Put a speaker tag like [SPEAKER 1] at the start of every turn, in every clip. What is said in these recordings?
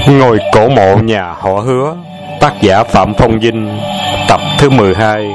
[SPEAKER 1] Ngôi cổ mộ nhà họ Hứa, tác giả Phạm Phong Vinh, tập thứ 12.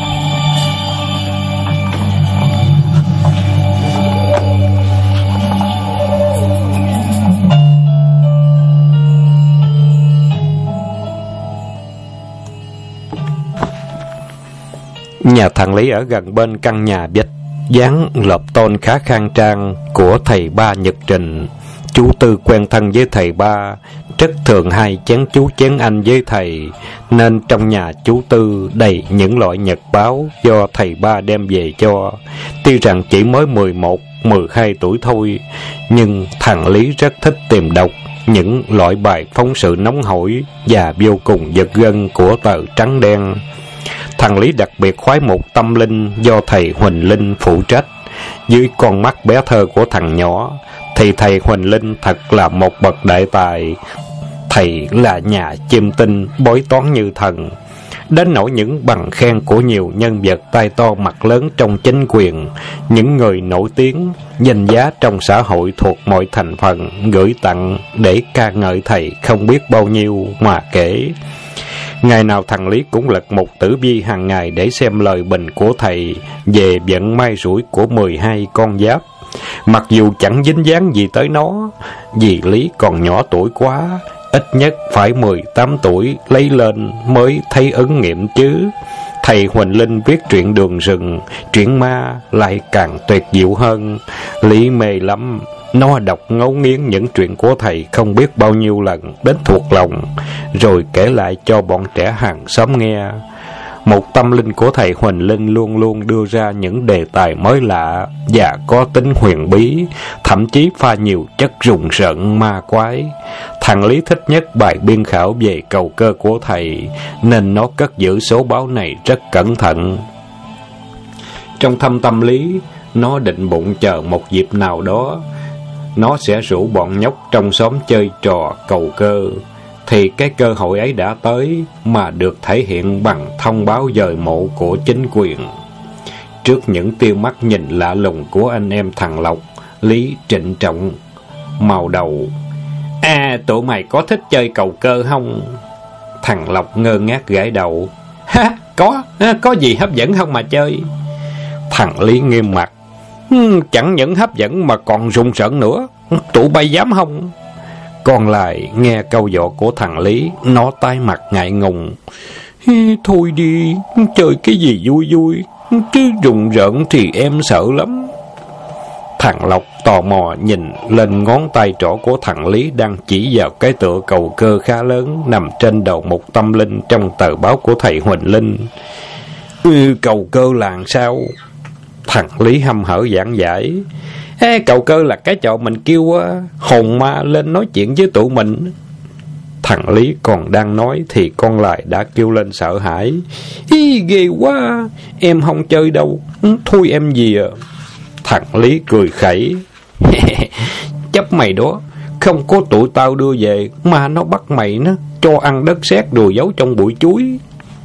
[SPEAKER 1] Nhà thằng Lý ở gần bên căn nhà vách dáng lợp tôn khá khang trang của thầy Ba Nhật Trình. Chú Tư quen thân với thầy Ba, rất thường hay chén chú chén anh với thầy, nên trong nhà chú Tư đầy những loại nhật báo do thầy Ba đem về cho. Tuy rằng chỉ mới 11, 12 tuổi thôi, nhưng thằng Lý rất thích tìm đọc những loại bài phóng sự nóng hổi và vô cùng giật gân của tờ Trắng Đen. Thằng Lý đặc biệt khoái một tâm linh do thầy Huỳnh Linh phụ trách. Dưới con mắt bé thơ của thằng nhỏ thì thầy Huỳnh Linh thật là một bậc đại tài. Thầy là nhà chiêm tinh, bói toán như thần, đến nỗi những bằng khen của nhiều nhân vật tay to mặt lớn trong chính quyền, những người nổi tiếng, danh giá trong xã hội thuộc mọi thành phần gửi tặng để ca ngợi thầy không biết bao nhiêu mà kể. Ngày nào thằng Lý cũng lật một tử vi hàng ngày để xem lời bình của thầy về vận may rủi của 12 con giáp. Mặc dù chẳng dính dáng gì tới nó, vì Lý còn nhỏ tuổi quá, ít nhất phải 18 tuổi lấy lên mới thấy ứng nghiệm chứ. Thầy Huỳnh Linh viết truyện đường rừng, truyện ma lại càng tuyệt diệu hơn. Lý mê lắm, nó đọc ngấu nghiến những chuyện của thầy không biết bao nhiêu lần đến thuộc lòng, rồi kể lại cho bọn trẻ hàng xóm nghe. Một tâm linh của thầy Huỳnh Linh luôn luôn đưa ra những đề tài mới lạ và có tính huyền bí, thậm chí pha nhiều chất rùng rợn ma quái. Thằng Lý thích nhất bài biên khảo về cầu cơ của thầy, nên nó cất giữ số báo này rất cẩn thận. Trong thâm tâm lý, nó định bụng chờ một dịp nào đó nó sẽ rủ bọn nhóc trong xóm chơi trò cầu cơ, thì cái cơ hội ấy đã tới, mà được thể hiện bằng thông báo dời mộ của chính quyền. Trước những tia mắt nhìn lạ lùng của anh em thằng Lộc, Lý trịnh trọng màu đầu: tụi mày có thích chơi cầu cơ không? Thằng Lộc ngơ ngác gãi đầu: có gì hấp dẫn không mà chơi? Thằng Lý nghiêm mặt: chẳng những hấp dẫn mà còn rùng rợn nữa, tụi bay dám không? Còn lại nghe câu dọ của thằng Lý, nó tái mặt ngại ngùng: thôi đi, chơi cái gì vui vui, chứ rùng rợn thì em sợ lắm. Thằng Lộc tò mò nhìn lên ngón tay trỏ của thằng Lý đang chỉ vào cái tựa cầu cơ khá lớn nằm trên đầu một tâm linh trong tờ báo của thầy Huỳnh Linh. Cầu cơ là sao? Thằng Lý hăm hở giảng giải: cầu cơ là cái trò mình kêu hồn ma lên nói chuyện với tụi mình. Thằng Lý còn đang nói thì con Lại đã kêu lên sợ hãi: ghê quá, em không chơi đâu, thôi em gì à. Thằng Lý cười khẩy: chấp mày đó, không có tụi tao đưa về mà nó bắt mày nó cho ăn đất sét đùa giấu trong bụi chuối.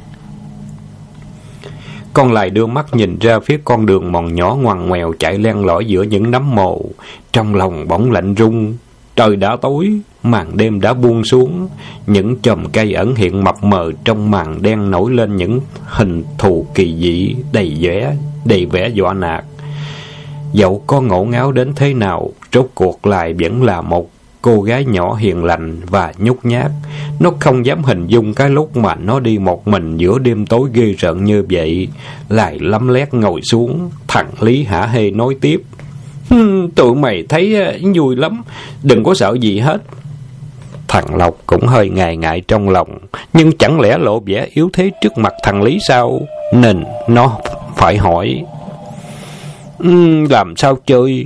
[SPEAKER 1] Con Lại đưa mắt nhìn ra phía con đường mòn nhỏ ngoằn ngoèo chạy len lỏi giữa những nấm mồ, trong lòng bỗng lạnh run. Trời đã tối, màn đêm đã buông xuống, những chòm cây ẩn hiện mập mờ trong màn đen nổi lên những hình thù kỳ dị đầy vẻ dọa nạt. Dẫu có ngổ ngáo đến thế nào, rốt cuộc lại vẫn là một cô gái nhỏ hiền lành và nhút nhát. Nó không dám hình dung cái lúc mà nó đi một mình giữa đêm tối ghê rợn như vậy. Lại lấm lét ngồi xuống, thằng Lý hả hê nói tiếp: tụi mày thấy vui lắm, đừng có sợ gì hết. Thằng Lộc cũng hơi ngại ngại trong lòng, nhưng chẳng lẽ lộ vẻ yếu thế trước mặt thằng Lý sao, nên nó phải hỏi: làm sao chơi?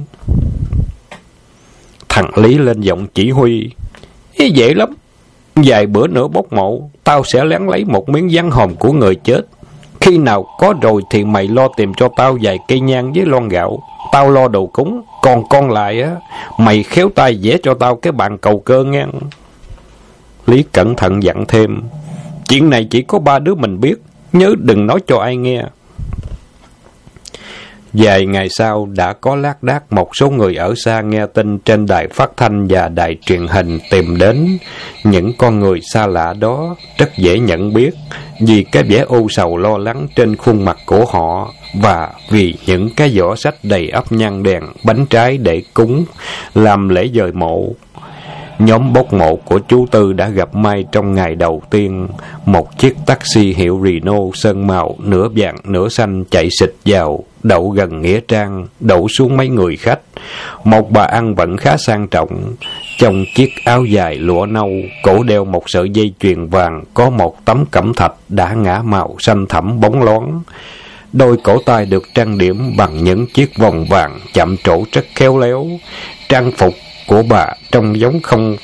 [SPEAKER 1] Thằng Lý lên giọng chỉ huy: dễ lắm, vài bữa nữa bốc mộ, tao sẽ lén lấy một miếng ván hòm của người chết. Khi nào có rồi thì mày lo tìm cho tao vài cây nhang với lon gạo, tao lo đồ cúng. Còn con Lại á, mày khéo tay vẽ cho tao cái bàn cầu cơ nghe. Lý cẩn thận dặn thêm: chuyện này chỉ có 3 đứa mình biết, nhớ đừng nói cho ai nghe. Vài ngày sau, đã có lác đác một số người ở xa nghe tin trên đài phát thanh và đài truyền hình tìm đến. Những con người xa lạ đó rất dễ nhận biết vì cái vẻ u sầu lo lắng trên khuôn mặt của họ, và vì những cái giỏ sách đầy ắp nhang đèn, bánh trái để cúng làm lễ dời mộ. Nhóm bốc mộ của chú Tư đã gặp may trong ngày đầu tiên. Một chiếc taxi hiệu Renault sơn màu nửa vàng nửa xanh chạy xịt vào, đậu gần nghĩa trang, đậu xuống mấy người khách. Một bà ăn vẫn khá sang trọng, trong chiếc áo dài lụa nâu, cổ đeo một sợi dây chuyền vàng, có một tấm cẩm thạch đã ngã màu xanh thẳm bóng loáng. Đôi cổ tay được trang điểm bằng những chiếc vòng vàng chạm trổ rất khéo léo. Trang phục của bà trông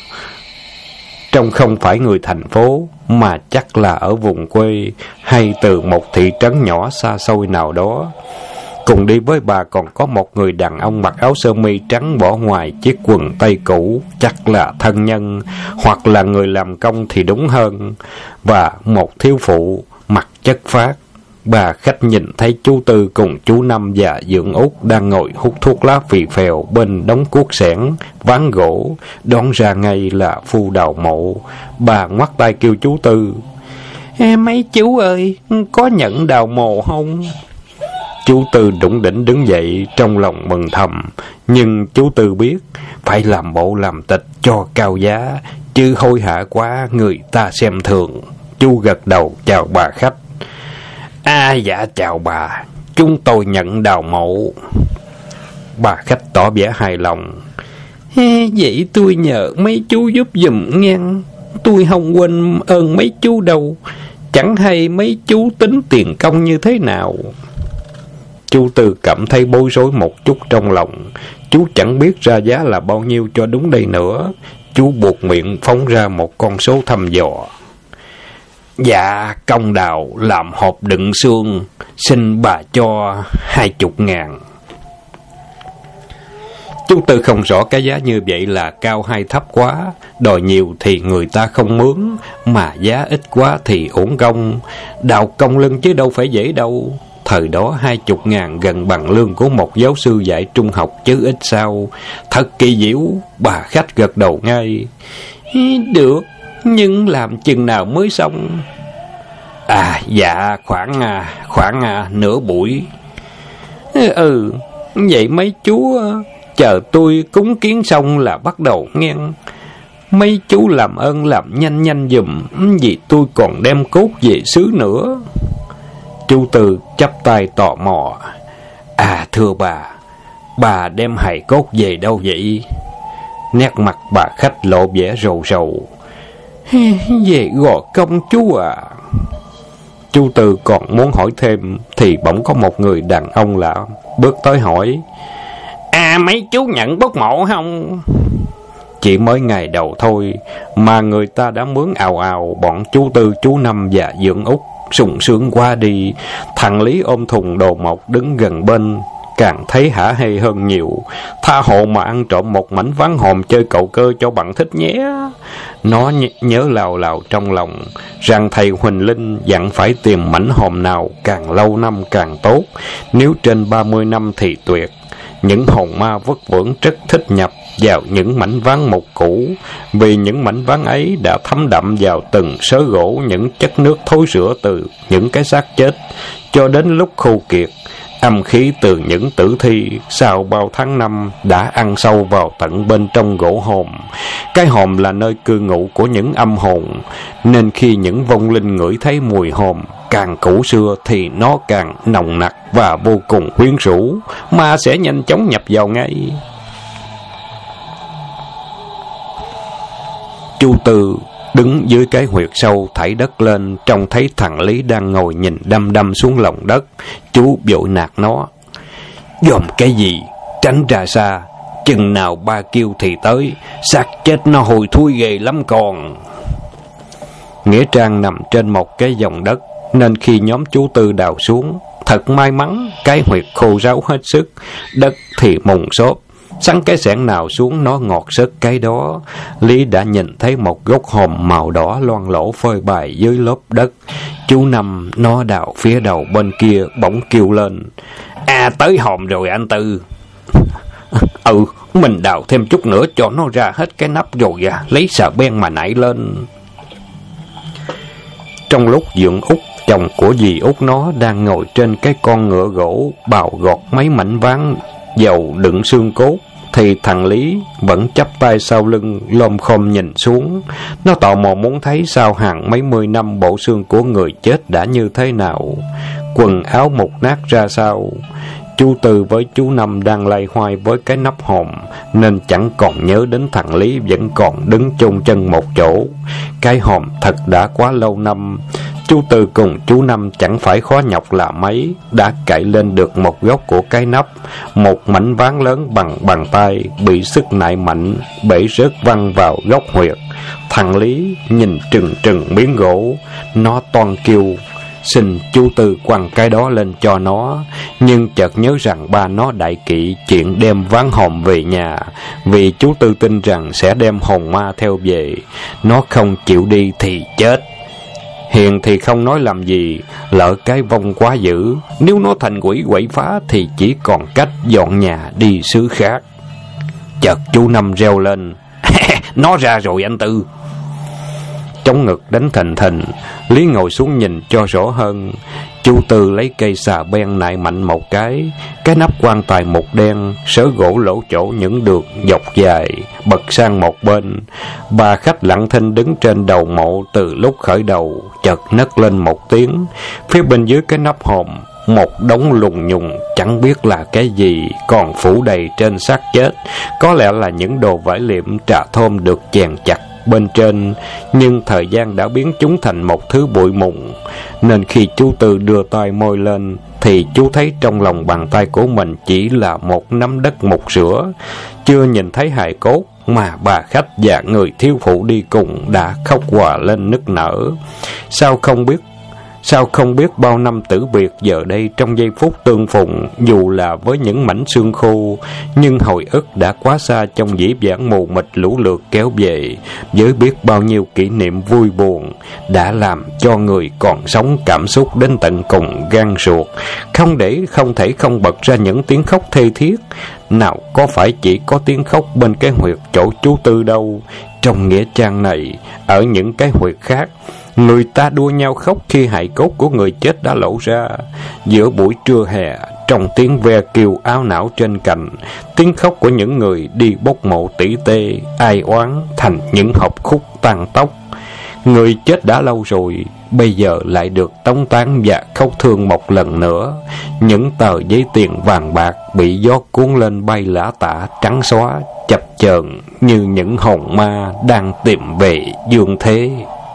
[SPEAKER 1] không phải người thành phố, mà chắc là ở vùng quê hay từ một thị trấn nhỏ xa xôi nào đó. Cùng đi với bà còn có một người đàn ông mặc áo sơ mi trắng bỏ ngoài chiếc quần tây cũ, chắc là thân nhân hoặc là người làm công thì đúng hơn, và một thiếu phụ mặc chất phác. Bà khách nhìn thấy chú Tư cùng chú Năm và Dượng Út đang ngồi hút thuốc lá phì phèo bên đống cuốc xẻn, ván gỗ, đoán ra ngay là phu đào mộ. Bà ngoắt tay kêu chú Tư: "Mấy chú ơi, có nhận đào mộ không?" Chú Tư đủng đỉnh đứng dậy, trong lòng mừng thầm, nhưng chú Tư biết phải làm bộ làm tịch cho cao giá, chứ hối hả quá người ta xem thường. Chú gật đầu chào bà khách: Dạ chào bà, chúng tôi nhận đào mộ." Bà khách tỏ vẻ hài lòng: "Vậy tôi nhờ mấy chú giúp giùm nghe, tôi không quên ơn mấy chú đâu, chẳng hay mấy chú tính tiền công như thế nào?" Chú Tư cảm thấy bối rối một chút trong lòng, chú chẳng biết ra giá là bao nhiêu cho đúng đây nữa. Chú buộc miệng phóng ra một con số thăm dò: "Dạ, công đào làm hộp đựng xương, xin bà cho 20.000. Chú Tư không rõ cái giá như vậy là cao hay thấp quá, đòi nhiều thì người ta không mướn, mà giá ít quá thì uổng công. Đào công lưng chứ đâu phải dễ đâu. Thời đó 20.000 gần bằng lương của một giáo sư dạy trung học chứ ít sao. Thật kỳ diệu." Bà khách gật đầu ngay: "Được, nhưng làm chừng nào mới xong?" Dạ khoảng nửa buổi." Vậy mấy chú chờ tôi cúng kiến xong là bắt đầu nghe. Mấy chú làm ơn làm nhanh giùm, vì tôi còn đem cốt về xứ nữa." Chú Tư chắp tay tò mò: "Thưa bà đem hài cốt về đâu vậy?" Nét mặt bà khách lộ vẻ rầu rầu: "Về Gò Công chú à." Chú Tư còn muốn hỏi thêm thì bỗng có một người đàn ông lạ bước tới hỏi: "Mấy chú nhận bốc mộ không?" Chỉ mới ngày đầu thôi mà người ta đã mướn ào ào bọn chú Tư, chú Năm và Dượng Út sung sướng qua đi. Thằng Lý ôm thùng đồ mộc đứng gần bên càng thấy hả hê hơn nhiều. Tha hộ mà ăn trộm một mảnh ván hòm chơi cậu cơ cho bạn thích nhé. Nó nhớ lào trong lòng rằng thầy Huỳnh Linh dặn phải tìm mảnh hòm nào càng lâu năm càng tốt, nếu trên 30 năm thì tuyệt. Những hồn ma vất vưởng rất thích nhập vào những mảnh ván mộc cũ, vì những mảnh ván ấy đã thấm đậm vào từng sớ gỗ những chất nước thối rữa từ những cái xác chết, cho đến lúc khô kiệt. Âm khí từ những tử thi sau bao tháng năm đã ăn sâu vào tận bên trong gỗ hòm. Cái hòm là nơi cư ngụ của những âm hồn, nên khi những vong linh ngửi thấy mùi hòm càng cũ xưa thì nó càng nồng nặc và vô cùng quyến rũ, mà sẽ nhanh chóng nhập vào ngay. Chu Tư đứng dưới cái huyệt sâu thảy đất lên, trông thấy thằng Lý đang ngồi nhìn đăm đăm xuống lòng đất. Chú vội nạt nó: "Dòm cái gì, tránh ra xa, chừng nào ba kêu thì tới, xác chết nó hôi thui ghê lắm còn." Nghĩa trang nằm trên một cái dòng đất, nên khi nhóm chú Tư đào xuống, thật may mắn cái huyệt khô ráo hết sức, đất thì mùng xốp. Sắn cái xẻng nào xuống nó ngọt sớt cái đó. Lý đã nhìn thấy một gốc hòm màu đỏ loang lỗ phơi bày dưới lớp đất. Chú Năm nó đào phía đầu bên kia bỗng kêu lên: Tới hòm rồi anh Tư. Mình đào thêm chút nữa cho nó ra hết cái nắp rồi lấy xà beng mà nảy lên. Trong lúc Dượng Út, chồng của dì Út nó, đang ngồi trên cái con ngựa gỗ bào gọt mấy mảnh ván dầu đựng xương cốt, thì thằng Lý vẫn chắp tay sau lưng lom khom nhìn xuống. Nó tò mò muốn thấy sau hàng mấy mươi năm bộ xương của người chết đã như thế nào, quần áo mục nát ra sao. Chú Tư với chú Năm đang lay hoay với cái nắp hòm, nên chẳng còn nhớ đến thằng Lý vẫn còn đứng chôn chân một chỗ. Cái hòm thật đã quá lâu năm. Chú Tư cùng chú Năm chẳng phải khó nhọc là mấy, đã cạy lên được một góc của cái nắp. Một mảnh ván lớn bằng bàn tay bị sức nại mạnh bể rớt văng vào góc huyệt. Thằng Lý nhìn trừng trừng miếng gỗ, nó toan kêu xin chú Tư quăng cái đó lên cho nó, nhưng chợt nhớ rằng ba nó đại kỵ chuyện đem ván hòm về nhà, vì chú Tư tin rằng sẽ đem hồn ma theo về. Nó không chịu đi thì chết. Hiền thì không nói làm gì, lỡ cái vong quá dữ, nếu nó thành quỷ quậy phá thì chỉ còn cách dọn nhà đi xứ khác. Chợt chú Năm reo lên, nó ra rồi anh Tư. Chống ngực đánh thình thình, Lý ngồi xuống nhìn cho rõ hơn. Chú Tư lấy cây xà beng nại mạnh một cái nắp quan tài mục đen, sớ gỗ lỗ chỗ những đường dọc dài, bật sang một bên. Bà khách lặng thinh đứng trên đầu mộ từ lúc khởi đầu, chợt nấc lên một tiếng. Phía bên dưới cái nắp hòm, một đống lùng nhùng chẳng biết là cái gì còn phủ đầy trên xác chết. Có lẽ là những đồ vải liệm trà thơm được chèn chặt bên trên, nhưng thời gian đã biến chúng thành một thứ bụi mùng, nên khi chú Tư đưa tay môi lên thì chú thấy trong lòng bàn tay của mình chỉ là một nắm đất mục rửa. Chưa nhìn thấy hài cốt mà bà khách và người thiếu phụ đi cùng đã khóc òa lên nức nở. Sao không biết bao năm tử biệt giờ đây trong giây phút tương phùng, dù là với những mảnh xương khô, nhưng hồi ức đã quá xa trong dĩ vãng mù mịt lũ lượt kéo về, với biết bao nhiêu kỷ niệm vui buồn, đã làm cho người còn sống cảm xúc đến tận cùng gan ruột, không thể không bật ra những tiếng khóc thê thiết. Nào có phải chỉ có tiếng khóc bên cái huyệt chỗ chú Tư đâu. Trong nghĩa trang này, ở những cái huyệt khác, người ta đua nhau khóc khi hài cốt của người chết đã lộ ra. Giữa buổi trưa hè, trong tiếng ve kêu áo não trên cành, tiếng khóc của những người đi bốc mộ tỉ tê, ai oán thành những hộp khúc tàn tóc. Người chết đã lâu rồi, bây giờ lại được tống táng và khóc thương một lần nữa. Những tờ giấy tiền vàng bạc bị gió cuốn lên bay lả tả trắng xóa, chập chờn như những hồn ma đang tìm về dương thế.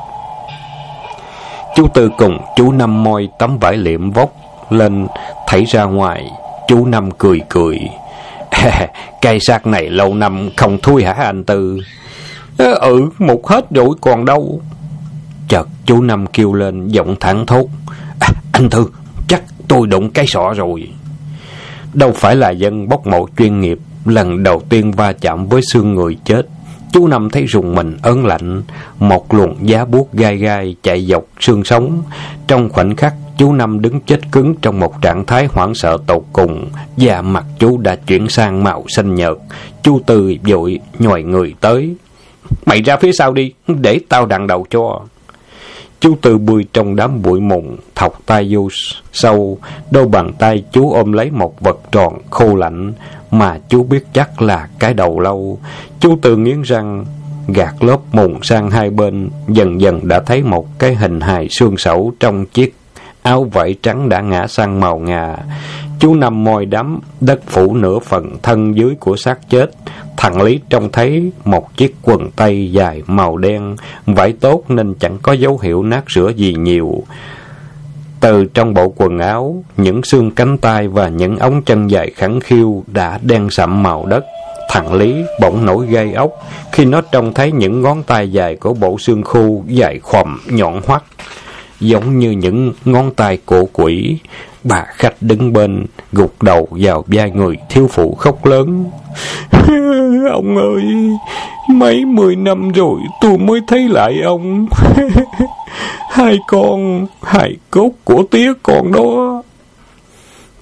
[SPEAKER 1] Chú Tư cùng chú Năm moi tấm vải liệm vốc lên thảy ra ngoài. Chú Năm cười cười. Cây xác này lâu năm không thui hả anh Tư? Mục hết rồi còn đâu. Chợt chú Năm kêu lên giọng thẳng thốt. Anh Tư, chắc tôi đụng cái sọ rồi. Đâu phải là dân bốc mộ chuyên nghiệp, lần đầu tiên va chạm với xương người chết. Chú Năm thấy rùng mình ớn lạnh, một luồng giá buốt gai gai chạy dọc xương sống. Trong khoảnh khắc, chú Năm đứng chết cứng trong một trạng thái hoảng sợ tột cùng, và mặt chú đã chuyển sang màu xanh nhợt. Chú Tư vội nhòi người tới. Mày ra phía sau đi, để tao đằng đầu cho. Chú Tư bươi trong đám bụi mùng, thọc tay vô sâu. Đôi bàn tay chú ôm lấy một vật tròn khô lạnh, mà chú biết chắc là cái đầu lâu. Chú Tư nghiến răng, gạt lớp mùng sang hai bên, dần dần đã thấy một cái hình hài xương sẩu trong chiếc áo vải trắng đã ngã sang màu ngà. Chú Năm moi đắm đất phủ nửa phần thân dưới của xác chết. Thằng Lý trông thấy một chiếc quần tây dài màu đen, vải tốt nên chẳng có dấu hiệu nát rửa gì nhiều. Từ trong bộ quần áo, những xương cánh tay và những ống chân dài khẳng khiu đã đen sậm màu đất. Thằng Lý bỗng nổi gai ốc khi nó trông thấy những ngón tay dài của bộ xương khô dài khoằm nhọn hoắt, giống như những ngón tay của quỷ. Bà khách đứng bên, gục đầu vào vai người thiếu phụ khóc lớn. Ông ơi, mấy 10 năm rồi tôi mới thấy lại ông. Hai con, hài cốt của tía con đó.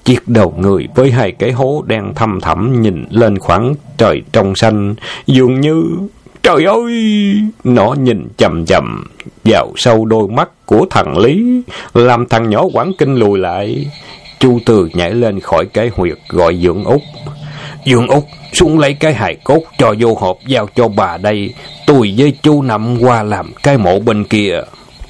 [SPEAKER 1] chiếc đầu người với hai cái hố đen thăm thẳm nhìn lên khoảng trời trong xanh, dường như... Trời ơi! Nó nhìn chầm chầm vào sâu đôi mắt của thằng Lý, làm thằng nhỏ Quảng Kinh lùi lại. Chu Từ nhảy lên khỏi cái huyệt gọi Dưỡng Út. Dương Út, xuống lấy cái hài cốt cho vô hộp giao cho bà đây. Tôi với chú Năm qua làm cái mộ bên kia.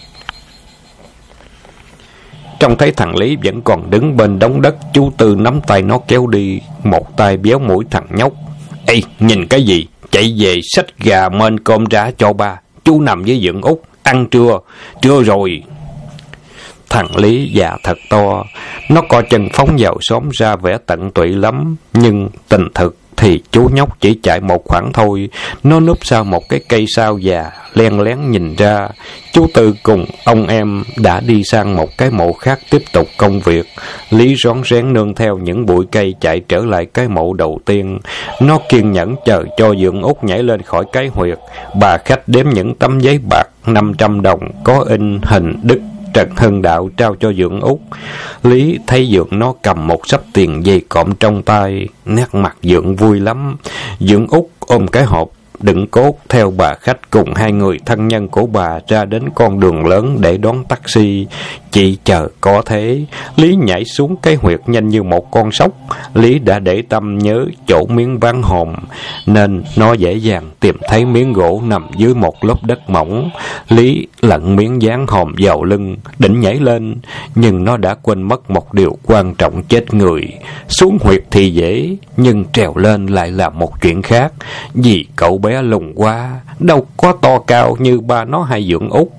[SPEAKER 1] Trông thấy thằng Lý vẫn còn đứng bên đống đất, chú Tư nắm tay nó kéo đi, một tay béo mũi thằng nhóc. Ê, nhìn cái gì? Chạy về xách gà mên cơm ra cho ba. Chú Năm với Dưỡng Út ăn trưa. Trưa rồi. Thằng Lý dạ thật to, nó co chân phóng vào xóm ra vẻ tận tụy lắm, nhưng tình thực thì chú nhóc chỉ chạy một khoảng thôi. Nó núp sau một cái cây sao già, len lén nhìn ra. Chú Tư cùng ông em đã đi sang một cái mộ khác tiếp tục công việc. Lý rón rén nương theo những bụi cây chạy trở lại cái mộ đầu tiên. Nó kiên nhẫn chờ cho Dưỡng Út nhảy lên khỏi cái huyệt. Bà khách đếm những tấm giấy bạc 500 đồng có in hình Đức Trần Hưng Đạo trao cho Dưỡng Út. Lý thấy Dưỡng nó cầm một xấp tiền dây cộm trong tay, nét mặt Dưỡng vui lắm. Dưỡng Út ôm cái hộp đựng cốt theo bà khách cùng hai người thân nhân của bà ra đến con đường lớn để đón taxi. Chỉ chờ có thế, Lý nhảy xuống cái huyệt nhanh như một con sóc. Lý đã để tâm nhớ chỗ miếng ván hòm, nên nó dễ dàng tìm thấy miếng gỗ nằm dưới một lớp đất mỏng. Lý lặn miếng dán hòm vào lưng, định nhảy lên, nhưng nó đã quên mất một điều quan trọng chết người. Xuống huyệt thì dễ, nhưng trèo lên lại là một chuyện khác. Vì cậu bé lùn quá, đâu có to cao như ba nó hay Dưỡng Út.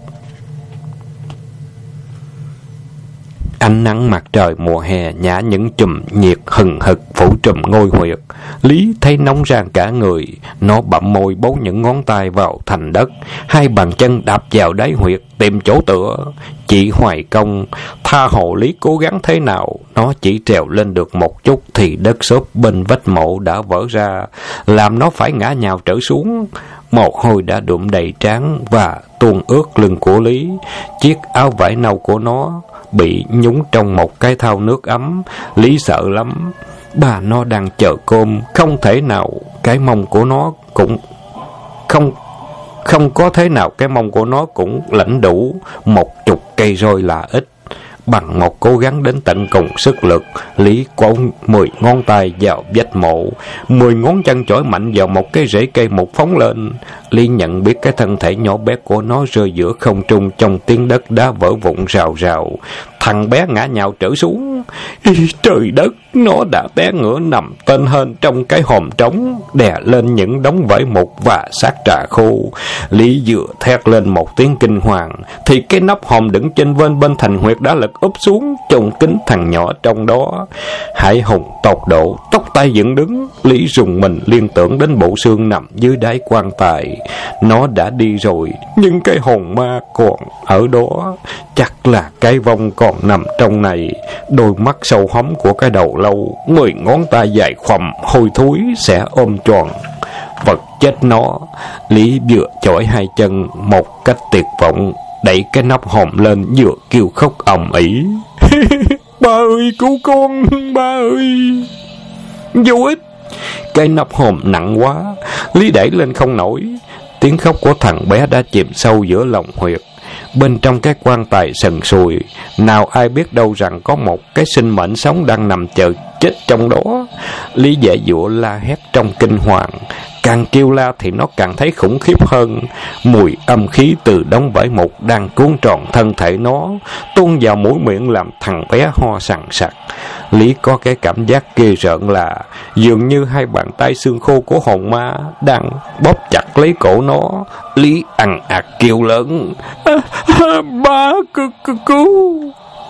[SPEAKER 1] Ánh nắng mặt trời mùa hè nhả những chùm nhiệt hừng hực phủ trùm ngôi huyệt. Lý thấy nóng rang cả người, nó bặm môi bấu những ngón tay vào thành đất, hai bàn chân đạp vào đáy huyệt tìm chỗ tựa. Chỉ hoài công tha hồ Lý cố gắng thế nào, nó chỉ trèo lên được một chút thì đất xốp bên vách mộ đã vỡ ra, làm nó phải ngã nhào trở xuống. Mồ hôi đã đụm đầy trán và tuôn ướt lưng của Lý. Chiếc áo vải nâu của nó bị nhúng trong một cái thau nước ấm. Lý sợ lắm. Bà nó đang chờ cơm, không thể nào cái mông của nó cũng không có thế nào cái mông của nó cũng lãnh đủ 10 cây roi là ít. Bằng một cố gắng đến tận cùng sức lực, Lý quăng 10 ngón tay vào vách mộ, 10 ngón chân chổi mạnh vào một cái rễ cây mục phóng lên. Lý nhận biết cái thân thể nhỏ bé của nó rơi giữa không trung trong tiếng đất đá vỡ vụn rào rào. Thằng bé ngã nhào trở xuống. Trời đất, nó đã té ngửa nằm tên hên trong cái hòm trống, đè lên những đống vải mục và xác trà khô. Lý vừa thét lên một tiếng kinh hoàng thì cái nắp hòm đựng trên bên thành huyệt đã lật úp xuống, trông kính thằng nhỏ trong đó. Hải hùng tột độ, tóc tai dựng đứng. Lý rùng mình liên tưởng đến bộ xương nằm dưới đáy quan tài. Nó đã đi rồi, nhưng cái hồn ma còn ở đó. Chắc là cái vong còn nằm trong này. Đôi mắt sâu hóm của cái đầu lâu, 10 ngón tay dài khoằm hôi thối sẽ ôm tròn vật chết nó. Lý vừa chổi hai chân một cách tuyệt vọng, đẩy cái nắp hòm lên, vừa kêu khóc ầm ĩ. Ba ơi, cứu con, ba ơi. Vô ích. Cái nắp hòm nặng quá, Lý đẩy lên không nổi. Tiếng khóc của thằng bé đã chìm sâu giữa lòng huyệt. Bên trong cái quan tài sần sùi, nào ai biết đâu rằng có một cái sinh mệnh sống đang nằm chờ chết trong đó. Lý dễ dụa la hét trong kinh hoàng. Càng kêu la thì nó càng thấy khủng khiếp hơn. Mùi âm khí từ đống vải mục đang cuốn tròn thân thể nó, tuôn vào mũi miệng làm thằng bé ho sằng sặc. Lý có cái cảm giác ghê rợn là dường như hai bàn tay xương khô của hồn ma đang bóp chặt lấy cổ nó. Lý ằn ạt kêu lớn. Ba, cứu.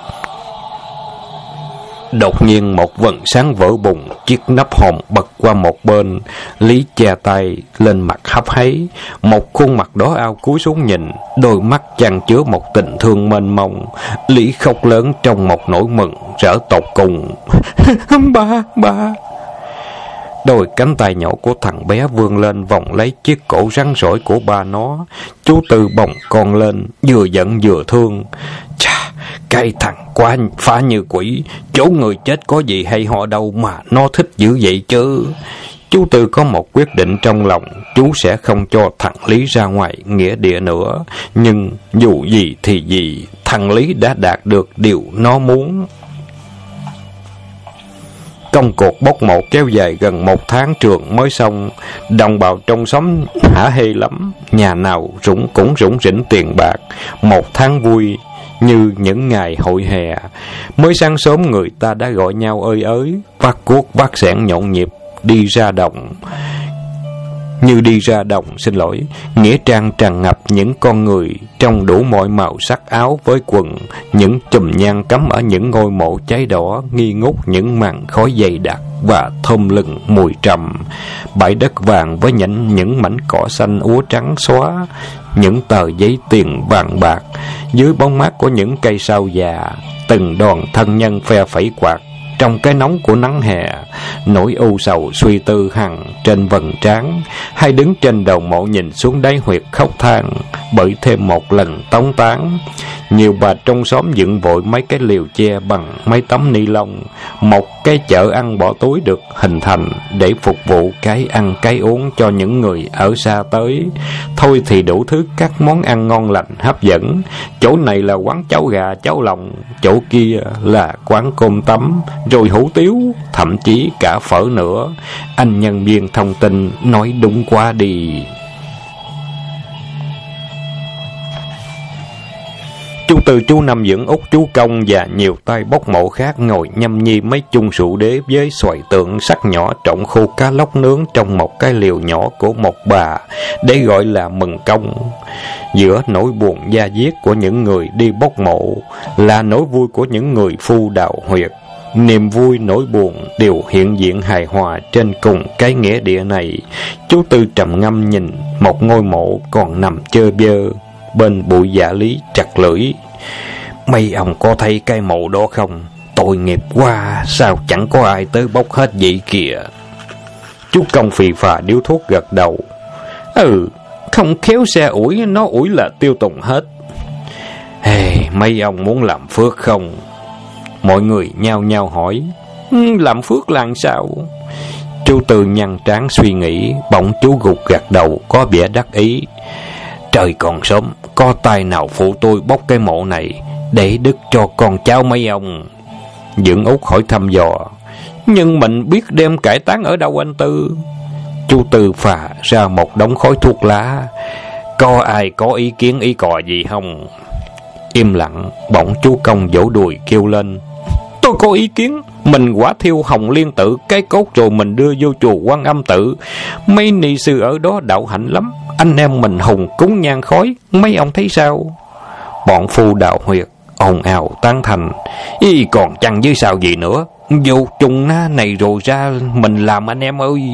[SPEAKER 1] Đột nhiên một vầng sáng vỡ bùng, chiếc nắp hòm bật qua một bên. Lý che tay lên mặt hấp háy. Một khuôn mặt đỏ ao cúi xuống nhìn, đôi mắt chan chứa một tình thương mênh mông. Lý khóc lớn trong một nỗi mừng rỡ tột cùng. Ba. Đôi cánh tay nhỏ của thằng bé vươn lên vòng lấy chiếc cổ rắn rỏi của ba nó. Chú Tư bồng con lên, vừa giận vừa thương. Chà, Cái thằng quá phá như quỷ, chỗ người chết có gì hay họ đâu mà nó thích dữ vậy chứ. Chú Tư có một quyết định trong lòng, chú sẽ không cho thằng Lý ra ngoài nghĩa địa nữa. Nhưng dù gì thì gì, thằng Lý đã đạt được điều nó muốn. Công cuộc bốc mộ kéo dài gần 1 tháng trường mới xong. Đồng bào trong xóm hả hê lắm, nhà nào cũng rủng rỉnh tiền bạc. 1 tháng vui như những ngày hội hè. Mới sáng sớm người ta đã gọi nhau ơi ới, vác cuốc vác xẻng nhộn nhịp đi ra đồng. Nghĩa trang tràn ngập những con người trong đủ mọi màu sắc áo với quần, những chùm nhang cắm ở những ngôi mộ cháy đỏ nghi ngút những màn khói dày đặc và thơm lừng mùi trầm. Bãi đất vàng với những mảnh cỏ xanh úa trắng xóa, những tờ giấy tiền vàng bạc dưới bóng mát của những cây sao già. Từng đoàn thân nhân phe phẩy quạt trong cái nóng của nắng hè, nỗi ưu sầu suy tư hằn trên vầng trán, hay đứng trên đầu mộ nhìn xuống đáy huyệt khóc than bởi thêm một lần tống táng. Nhiều bà trong xóm dựng vội mấy cái liều che bằng mấy tấm ni lông. Một cái chợ ăn bỏ túi được hình thành để phục vụ cái ăn cái uống cho những người ở xa tới. Thôi thì đủ thứ các món ăn ngon lành hấp dẫn. Chỗ này là quán cháo gà cháo lòng, chỗ kia là quán cơm tấm, rồi hủ tiếu, thậm chí cả phở nữa. Anh nhân viên thông tin nói đúng quá đi. Chú Tư, chú Năm Dưỡng Út, chú Công và nhiều tay bốc mộ khác ngồi nhâm nhi mấy chung rượu đế với xoài tượng sắc nhỏ trộn khô cá lóc nướng trong một cái liều nhỏ của một bà để gọi là mừng công. Giữa nỗi buồn da diết của những người đi bốc mộ là nỗi vui của những người phu đào huyệt. Niềm vui nỗi buồn đều hiện diện hài hòa trên cùng cái nghĩa địa này. Chú Tư trầm ngâm nhìn một ngôi mộ còn nằm chơ vơ bên bụi dạ lý chặt lưỡi. Mấy ông có thấy cái mộ đó không? Tội nghiệp quá, sao chẳng có ai tới bốc hết vậy kìa. Chú Công phì phà điếu thuốc gật đầu. Không khéo xe ủi, nó ủi là tiêu tùng hết. Mấy ông muốn làm phước không? Mọi người nhao nhao hỏi. Làm phước làm sao? Chú Tư nhăn trán suy nghĩ, bỗng chú gục gật đầu có vẻ đắc ý. Trời còn sớm, có tay nào phụ tôi bốc cái mộ này để đức cho con cháu mấy ông? Dưỡng Út hỏi thăm dò. Nhưng mình biết đem cải táng ở đâu anh Tư? Chú Tư phà ra một đống khói thuốc lá. Có ai có ý kiến ý cò gì không? Im lặng, bỗng chú Công vỗ đùi kêu lên. Tôi có ý kiến. Mình quả thiêu Hồng Liên Tự cái cốt rồi mình đưa vô chùa Quan Âm Tự. Mấy ni sư ở đó đạo hạnh lắm. Anh em mình hùng cúng nhang khói, mấy ông thấy sao? Bọn phu đào huyệt ồn ào tán thành. Còn chăng với sao gì nữa? Vô chung này rồi ra mình làm anh em ơi.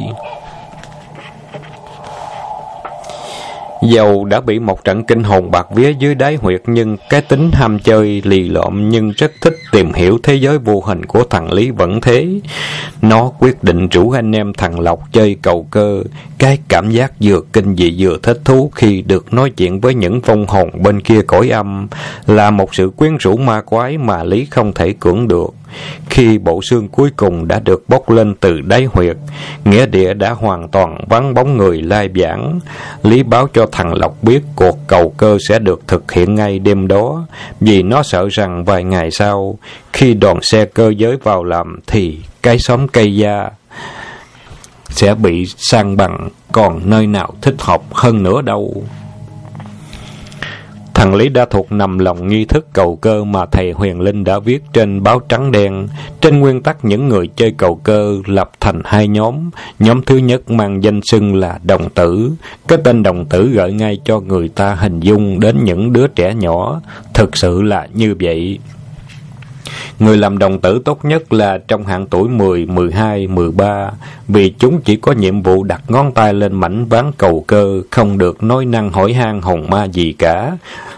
[SPEAKER 1] Dầu đã bị một trận kinh hồn bạt vía dưới đáy huyệt, nhưng cái tính ham chơi lì lợm nhưng rất thích tìm hiểu thế giới vô hình của thằng Lý vẫn thế. Nó quyết định rủ anh em thằng Lộc chơi cầu cơ. Cái cảm giác vừa kinh dị vừa thích thú khi được nói chuyện với những vong hồn bên kia cõi âm là một sự quyến rũ ma quái mà Lý không thể cưỡng được. Khi bộ xương cuối cùng đã được bốc lên từ đáy huyệt, nghĩa địa đã hoàn toàn vắng bóng người lai vãng. Lý báo cho thằng Lộc biết cuộc cầu cơ sẽ được thực hiện ngay đêm đó, vì nó sợ rằng vài ngày sau, khi đoàn xe cơ giới vào làm thì cái xóm cây gia sẽ bị san bằng, còn nơi nào thích hợp hơn nữa đâu. Thằng Lý đã thuộc nằm lòng nghi thức cầu cơ mà thầy Huyền Linh đã viết trên báo trắng đen. Trên nguyên tắc, những người chơi cầu cơ lập thành hai nhóm. Nhóm thứ nhất mang danh xưng là đồng tử. Cái tên đồng tử gợi ngay cho người ta hình dung đến những đứa trẻ nhỏ. Thực sự là như vậy. Người làm đồng tử tốt nhất là trong hạng tuổi 10, 12, 13, vì chúng chỉ có nhiệm vụ đặt ngón tay lên mảnh ván cầu cơ, không được nói năng hỏi han hồn ma gì cả.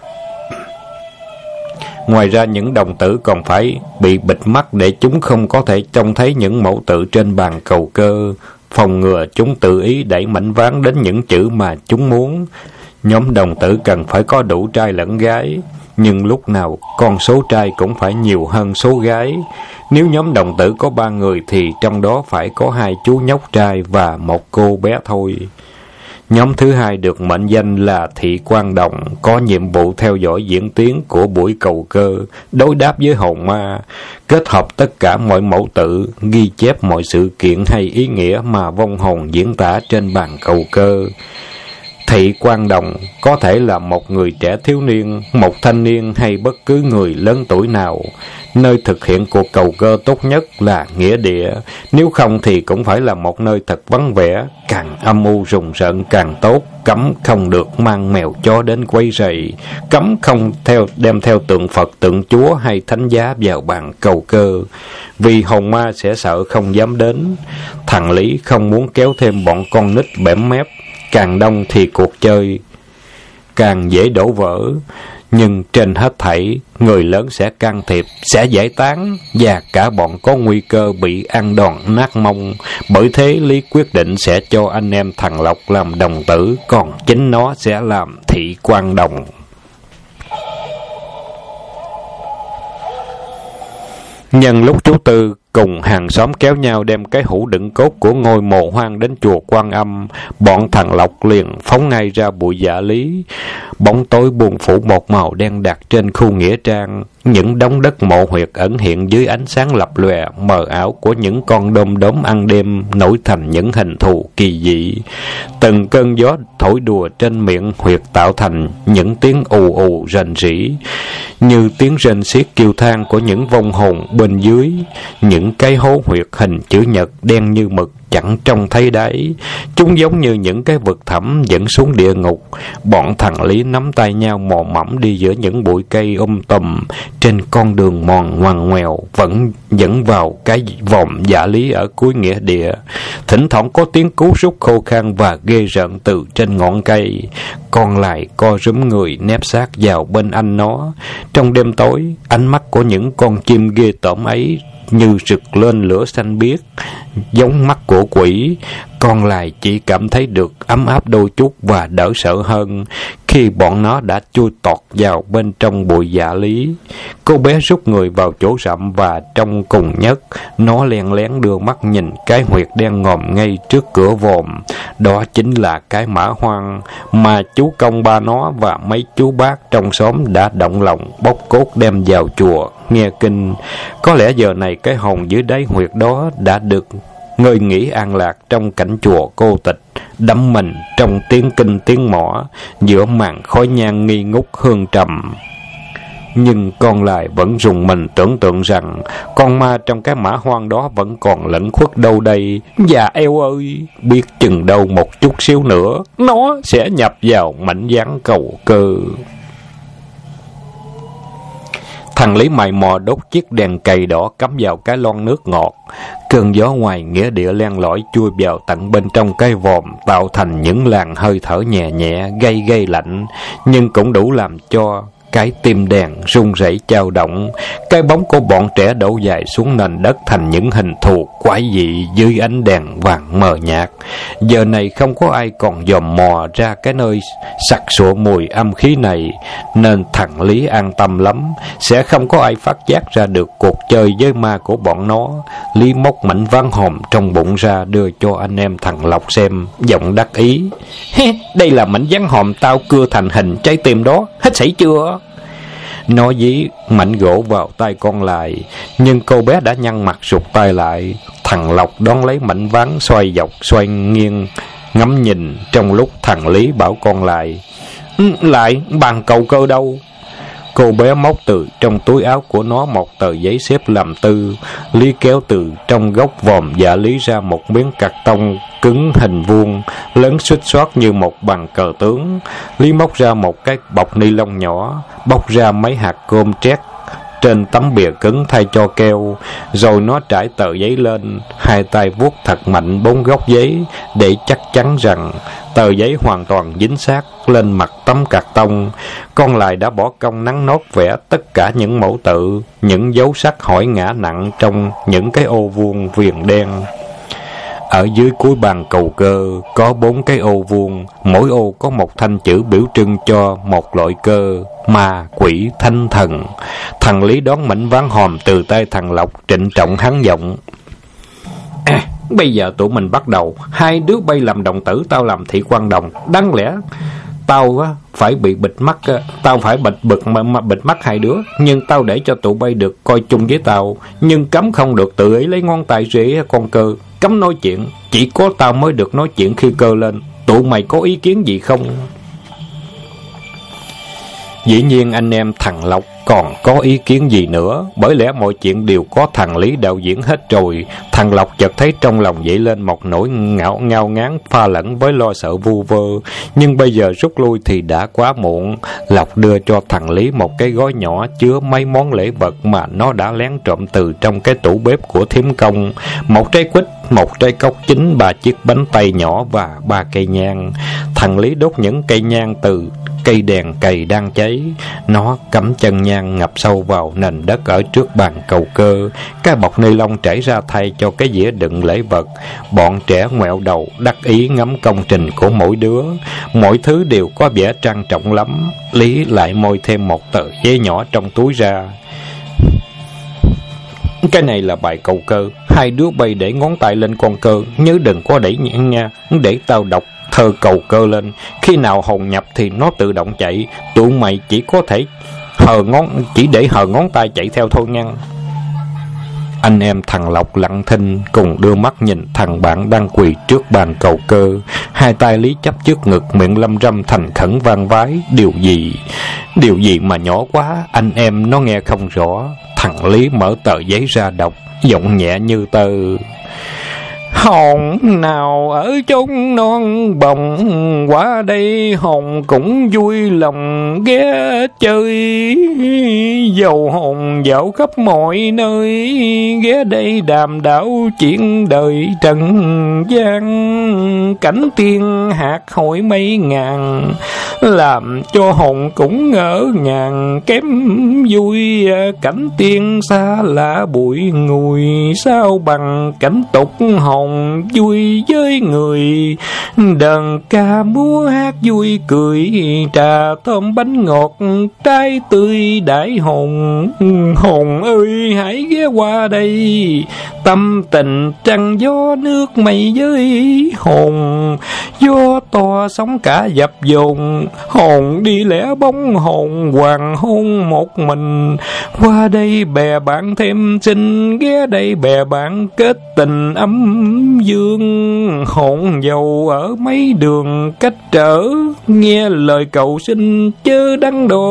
[SPEAKER 1] Ngoài ra, những đồng tử còn phải bị bịt mắt để chúng không có thể trông thấy những mẫu tự trên bàn cầu cơ, phòng ngừa chúng tự ý đẩy mảnh ván đến những chữ mà chúng muốn. Nhóm đồng tử cần phải có đủ trai lẫn gái. nhưng lúc nào con số trai cũng phải nhiều hơn số gái. Nếu nhóm đồng tử có 3 người thì trong đó phải có 2 chú nhóc trai và 1 cô bé thôi. Nhóm thứ hai được mệnh danh là Thị Quan Đồng, có nhiệm vụ theo dõi diễn tiến của buổi cầu cơ, đối đáp với hồn ma, kết hợp tất cả mọi mẫu tự, ghi chép mọi sự kiện hay ý nghĩa mà vong hồn diễn tả trên bàn cầu cơ. Thị Quan Đồng có thể là một người trẻ thiếu niên, một thanh niên hay bất cứ người lớn tuổi nào. Nơi thực hiện cuộc cầu cơ tốt nhất là nghĩa địa, nếu không thì cũng phải là một nơi thật vắng vẻ, càng âm u rùng rợn càng tốt. Cấm không được mang mèo chó đến quấy rầy, cấm không đem theo tượng Phật, tượng Chúa hay thánh giá vào bàn cầu cơ, vì hồn ma sẽ sợ không dám đến. Thằng Lý không muốn kéo thêm bọn con nít bẽm mép, càng đông thì cuộc chơi càng dễ đổ vỡ. Nhưng trên hết thảy, người lớn sẽ can thiệp, sẽ giải tán, và cả bọn có nguy cơ bị ăn đòn nát mông. Bởi thế Lý quyết định sẽ cho anh em thằng Lộc làm đồng tử, còn chính nó sẽ làm Thị Quan Đồng. Nhân lúc chú Tư cùng hàng xóm kéo nhau đem cái hũ đựng cốt của ngôi mộ hoang đến chùa Quan Âm, bọn thằng Lộc liền phóng ngay ra bụi Dạ Lý. Bóng tối buông phủ một màu đen đặc trên khu nghĩa trang, những đống đất mộ huyệt ẩn hiện dưới ánh sáng lập lòe mờ ảo của những con đom đóm ăn đêm nổi thành những hình thù kỳ dị. Từng cơn gió thổi đùa trên miệng huyệt tạo thành những tiếng ù ù rền rĩ, như tiếng rên xiết kêu than của những vong hồn bên dưới. Những cái hố huyệt hình chữ nhật đen như mực chẳng trông thấy đáy, chúng giống như những cái vực thẳm dẫn xuống địa ngục. Bọn thằng Lý nắm tay nhau mò mẫm đi giữa những bụi cây tùm trên con đường mòn ngoằn ngoèo vẫn dẫn vào cái vòm Dạ Lý ở cuối nghĩa địa. Thỉnh thoảng có tiếng cú rút khô khan và ghê rợn từ trên ngọn cây. Còn lại co rúm người nép sát vào bên anh nó. Trong đêm tối, ánh mắt của những con chim ghê tởm ấy như rực lên lửa xanh biếc, giống mắt của quỷ. Còn lại chỉ cảm thấy được ấm áp đôi chút và đỡ sợ hơn khi bọn nó đã chui tọt vào bên trong bụi Dạ Lý. Cô bé rút người vào chỗ rậm và trong cùng nhất, nó len lén đưa mắt nhìn cái huyệt đen ngòm ngay trước cửa vòm. Đó chính là cái mã hoang mà chú Công ba nó và mấy chú bác trong xóm đã động lòng bóc cốt đem vào chùa nghe kinh. Có lẽ giờ này cái hồn dưới đáy huyệt đó đã được ngơi nghỉ an lạc trong cảnh chùa cô tịch, đắm mình trong tiếng kinh tiếng mõ, giữa màn khói nhang nghi ngút hương trầm. Nhưng con lại vẫn rùng mình tưởng tượng rằng con ma trong cái mã hoang đó vẫn còn lẩn khuất đâu đây. Và eo ơi, biết chừng đâu một chút xíu nữa nó sẽ nhập vào mảnh ván cầu cơ. Thằng Lý mày mò đốt chiếc đèn cầy đỏ cắm vào cái lon nước ngọt. Cơn gió ngoài nghĩa địa len lỏi chui vào tận bên trong cái vòm, tạo thành những làn hơi thở nhẹ nhẹ, gây gây lạnh, nhưng cũng đủ làm cho cái tim đèn rung rẩy chao động. Cái bóng của bọn trẻ đổ dài xuống nền đất thành những hình thù quái dị dưới ánh đèn vàng mờ nhạt. Giờ này không có ai còn dòm mò ra cái nơi sặc sụa mùi âm khí này, nên thằng Lý an tâm lắm, sẽ không có ai phát giác ra được cuộc chơi với ma của bọn nó. Lý móc mảnh ván hòm trong bụng ra đưa cho anh em thằng Lộc xem, giọng đắc ý: đây là mảnh ván hòm tao cưa thành hình trái tim đó, hết sảy chưa? Nó dí mảnh gỗ vào tay con lại, nhưng cô bé đã nhăn mặt rụt tay lại. Thằng Lộc đón lấy mảnh ván, xoay dọc xoay nghiêng ngắm nhìn, trong lúc thằng Lý bảo con lại: lại bàn cầu cơ đâu? Cô bé móc từ trong túi áo của nó một tờ giấy xếp làm tư. Lý kéo từ trong góc vòm Dạ Lý ra một miếng cạc tông cứng hình vuông, lớn xuýt xoát như một bàn cờ tướng. Lý móc ra một cái bọc ni lông nhỏ, bóc ra mấy hạt cơm trét trên tấm bìa cứng thay cho keo, rồi nó trải tờ giấy lên, hai tay vuốt thật mạnh 4 góc giấy để chắc chắn rằng tờ giấy hoàn toàn dính sát lên mặt tấm cạc tông. Con lại đã bỏ công nắn nót vẽ tất cả những mẫu tự, những dấu sắc hỏi ngã nặng trong những cái ô vuông viền đen. Ở dưới cuối bàn cầu cơ có 4 cái ô vuông, mỗi ô có một thanh chữ biểu trưng cho một loại cơ: ma, quỷ, thánh, thần. Thằng Lý đón mảnh ván hòm từ tay thằng Lộc, trịnh trọng hắn giọng: Bây giờ tụi mình bắt đầu. 2 đứa bay làm đồng tử, tao làm thị quan đồng. Đáng lẽ tao phải bị bịt mắt, tao phải bịt mắt 2 đứa, nhưng tao để cho tụi bay được coi chung với tao. Nhưng cấm không được tự ý lấy ngón tay rỉ con cơ, cấm nói chuyện, chỉ có tao mới được nói chuyện khi cơ lên. Tụi mày có ý kiến gì không? Dĩ nhiên anh em thằng Lộc còn có ý kiến gì nữa, bởi lẽ mọi chuyện đều có thằng Lý đạo diễn hết rồi. Thằng Lộc chợt thấy trong lòng dậy lên một nỗi ngao ngán pha lẫn với lo sợ vu vơ, nhưng bây giờ rút lui thì đã quá muộn. Lộc đưa cho thằng Lý một cái gói nhỏ chứa mấy món lễ vật mà nó đã lén trộm từ trong cái tủ bếp của thím Công: một trái quýt, một trái cóc chín, 3 chiếc bánh tay nhỏ và 3 cây nhang. Thằng Lý đốt những cây nhang từ cây đèn cầy đang cháy. Nó cắm chân nhang ngập sâu vào nền đất ở trước bàn cầu cơ. Cái bọc ni lông trải ra thay cho cái dĩa đựng lễ vật. Bọn trẻ ngoẹo đầu đắc ý ngắm công trình của mỗi đứa. Mỗi thứ đều có vẻ trang trọng lắm. Lý lại moi thêm một tờ giấy nhỏ trong túi ra: Cái này là bài cầu cơ. 2 đứa bay để ngón tay lên con cơ, nhớ đừng có đẩy nhẹ nha, để tao đọc thơ cầu cơ lên. Khi nào hồn nhập thì nó tự động chạy. Tụi mày chỉ có thể để hờ ngón tay chạy theo thôi nha. Anh em thằng Lộc lặng thinh cùng đưa mắt nhìn thằng bạn đang quỳ trước bàn cầu cơ. 2 tay Lý chắp trước ngực, miệng lâm râm thành khẩn van vái. Điều gì mà nhỏ quá, anh em nó nghe không rõ. Thằng Lý mở tờ giấy ra đọc, giọng nhẹ như tơ: Hồn nào ở chốn non bồng, qua đây hồn cũng vui lòng ghé chơi. Dầu hồn dạo khắp mọi nơi, ghé đây đàm đảo chuyện đời trần gian. Cảnh tiên hạt hội mấy ngàn, làm cho hồn cũng ngỡ ngàng kém vui. Cảnh tiên xa lạ bụi ngùi, sao bằng cảnh tục hồn vui với người. Đờn ca múa hát vui cười, trà thơm bánh ngọt trái tươi đãi hồn. Hồn ơi hãy ghé qua đây, tâm tình trăng gió nước mây với hồn. Gió to sóng cả dập dồn, hồn đi lẻ bóng hồn hoàng hôn một mình. Qua đây bè bạn thêm xinh, ghé đây bè bạn kết tình âm dương. Hồn dầu ở mấy đường cách trở, nghe lời cầu xin chớ đắn đo.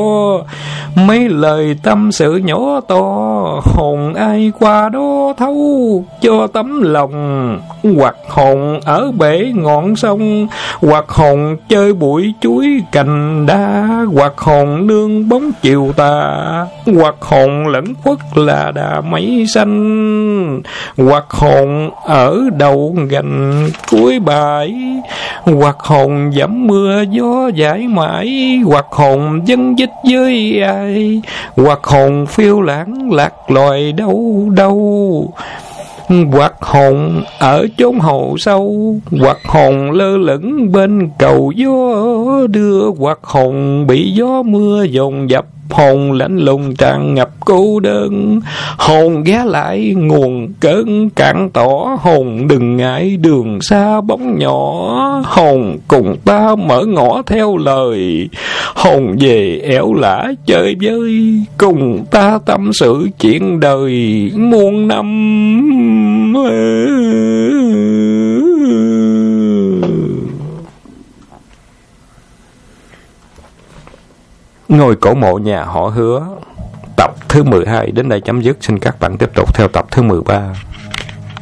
[SPEAKER 1] Mấy lời tâm sự nhỏ to, hồn ai qua đó thấu cho tấm lòng. Hoặc hồn ở bể ngọn sông, hoặc hồn chơi bụi chuối cành đá, hoặc hồn nương bóng chiều tà, hoặc hồn lẫn khuất là đà mây xanh, hoặc hồn ở đầu gành cuối bãi, hoặc hồn dẫm mưa gió dãi mãi, hoặc hồn dân dích với ai, hoặc hồn phiêu lãng lạc loài đâu đâu, hoặc hồn ở chốn hồ sâu, hoặc hồn lơ lửng bên cầu gió đưa, hoặc hồn bị gió mưa dồn dập, hồn lạnh lùng tràn ngập cô đơn. Hồn ghé lại nguồn cơn cạn tỏ, hồn đừng ngại đường xa bóng nhỏ. Hồn cùng ta mở ngõ theo lời, hồn về ẻo lả chơi vơi, cùng ta tâm sự chuyện đời muôn năm. Ngôi cổ mộ nhà họ Hứa tập thứ 12 đến đây chấm dứt. Xin các bạn tiếp tục theo tập thứ 13.